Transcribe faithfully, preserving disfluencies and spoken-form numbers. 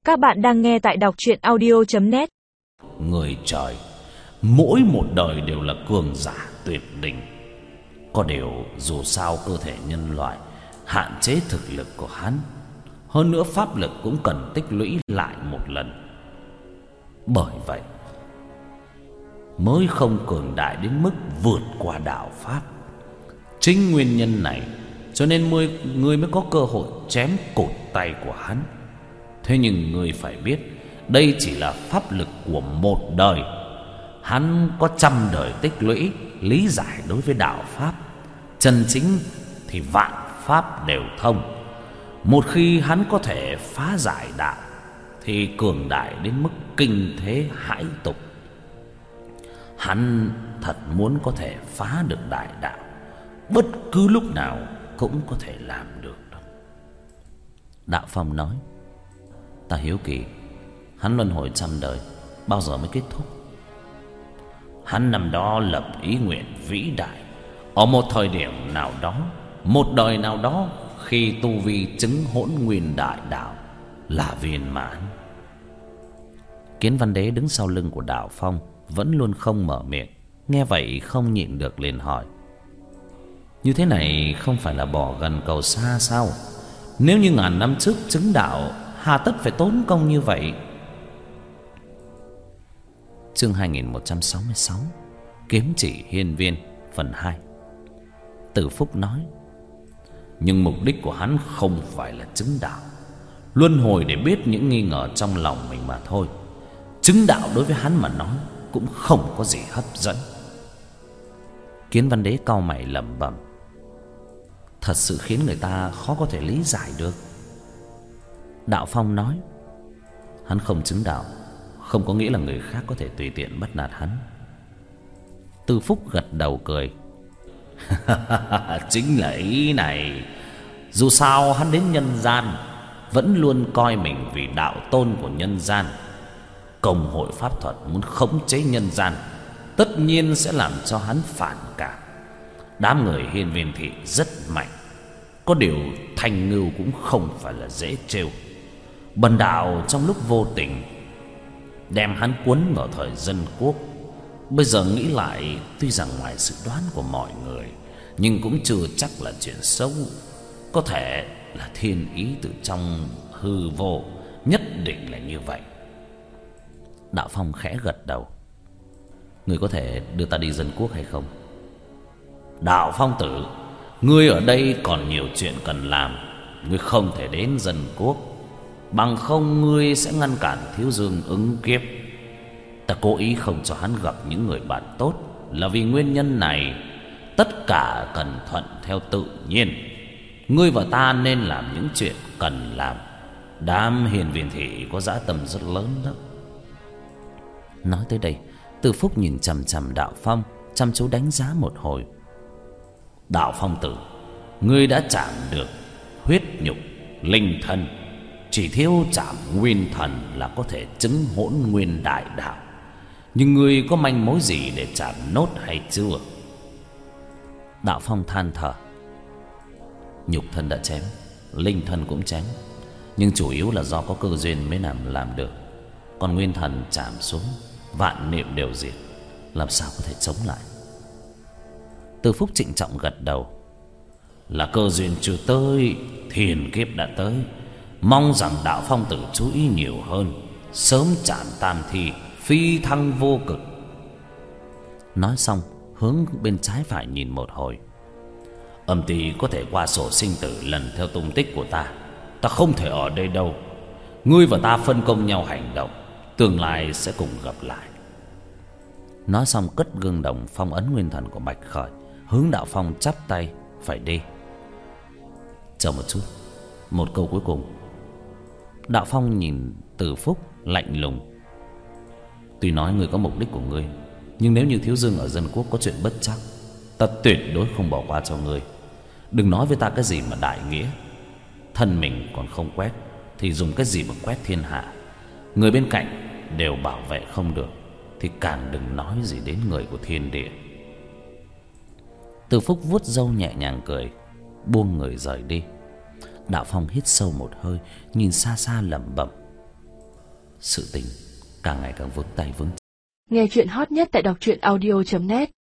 Các bạn đang nghe tại đọc truyện audio chấm net. Người trời mỗi một đời đều là cường giả tuyệt đỉnh. Có điều dù sao cơ thể nhân loại hạn chế thực lực của hắn, hơn nữa pháp lực cũng cần tích lũy lại một lần. Bởi vậy mới không cường đại đến mức vượt qua đạo pháp. Chính nguyên nhân này cho nên ngươi, ngươi mới có cơ hội chém cụt tay của hắn. Thế nhưng ngươi phải biết, đây chỉ là pháp lực của một đời. Hắn có trăm đời tích lũy, lý giải đối với đạo pháp. Chân chính thì vạn pháp đều thông. Một khi hắn có thể phá giải đạo thì cường đại đến mức kinh thế hãi tục. Hắn thật muốn có thể phá được đại đạo, bất cứ lúc nào cũng có thể làm được. Đạo Phong nói: ta hiếu kỳ, hắn luân hồi trăm đời bao giờ mới kết thúc? Hắn năm đó lập ý nguyện vĩ đại, ở một thời điểm nào đó, một đời nào đó, khi tu vi chứng hỗn nguyên đại đạo là viên mãn. Kiến Văn Đế đứng sau lưng của Đạo Phong vẫn luôn không mở miệng, nghe vậy không nhịn được liền hỏi: như thế này không phải là bỏ gần cầu xa sao? Nếu như ngàn năm trước chứng đạo, hà tất phải tốn công như vậy? Chương hai nghìn một trăm sáu mươi sáu, Kiếm chỉ hiên viên phần hai. Tử Phúc nói: nhưng mục đích của hắn không phải là chứng đạo, luân hồi để biết những nghi ngờ trong lòng mình mà thôi. Chứng đạo đối với hắn mà nói cũng không có gì hấp dẫn. Kiến Văn Đế cau mày lẩm bẩm: thật sự khiến người ta khó có thể lý giải được. Đạo Phong nói: hắn không chứng đạo không có nghĩa là người khác có thể tùy tiện bắt nạt hắn. Từ Phúc gật đầu cười: chính là ý này. Dù sao hắn đến nhân gian vẫn luôn coi mình vì đạo tôn của nhân gian. Công hội pháp thuật muốn khống chế nhân gian, tất nhiên sẽ làm cho hắn phản cảm. Đám người hiên viên thị rất mạnh, có điều Thanh Ngưu cũng không phải là dễ trêu. Bần đạo trong lúc vô tình đem hắn cuốn vào thời dân quốc. Bây giờ nghĩ lại, tuy rằng ngoài sự đoán của mọi người, nhưng cũng chưa chắc là chuyện xấu. Có thể là thiên ý từ trong hư vô, nhất định là như vậy. Đạo Phong khẽ gật đầu: người có thể đưa ta đi dân quốc hay không? Đạo Phong tử, ngươi ở đây còn nhiều chuyện cần làm. Ngươi không thể đến dân quốc, bằng không ngươi sẽ ngăn cản Thiếu Dương ứng kiếp. Ta cố ý không cho hắn gặp những người bạn tốt là vì nguyên nhân này. Tất cả cần thuận theo tự nhiên. Ngươi và ta nên làm những chuyện cần làm. Đám hiền viên thị có dã tâm rất lớn đó. Nói tới đây, Từ Phúc nhìn chằm chằm Đạo Phong, chăm chú đánh giá một hồi. Đạo Phong tử, ngươi đã chạm được huyết nhục linh thân, chỉ thiếu chạm nguyên thần là có thể chứng hỗn nguyên đại đạo. Nhưng ngươi có manh mối gì để chạm nốt hay chưa? Đạo Phong than thở: nhục thân đã chém, linh thân cũng chém, nhưng chủ yếu là do có cơ duyên mới làm làm được. Còn nguyên thần chạm xuống, vạn niệm đều diệt, làm sao có thể chống lại? Từ Phúc trịnh trọng gật đầu: là cơ duyên chưa tới, thiên kiếp đã tới. Mong rằng Đạo Phong tử chú ý nhiều hơn, sớm chạm tam thi, phi thăng vô cực. Nói xong hướng bên trái phải nhìn một hồi. Âm ty có thể qua sổ sinh tử lần theo tung tích của ta. Ta không thể ở đây đâu. Ngươi và ta phân công nhau hành động, tương lai sẽ cùng gặp lại. Nói xong cất gương đồng phong ấn nguyên thần của Bạch Khởi, hướng Đạo Phong chắp tay phải đi. Chờ một chút, một câu cuối cùng. Đạo Phong nhìn Từ Phúc lạnh lùng: tuy nói ngươi có mục đích của ngươi, nhưng nếu như Thiếu Dương ở dân quốc có chuyện bất chắc, ta tuyệt đối không bỏ qua cho ngươi. Đừng nói với ta cái gì mà đại nghĩa. Thân mình còn không quét thì dùng cái gì mà quét thiên hạ? Người bên cạnh đều bảo vệ không được, thì càng đừng nói gì đến người của thiên địa. Từ Phúc vuốt râu nhẹ nhàng cười, buông người rời đi. Đạo Phong hít sâu một hơi, nhìn xa xa lẩm bẩm: sự tình càng ngày càng vướng tay vướng. Nghe chuyện hot nhất tại đọc truyện audio chấm net.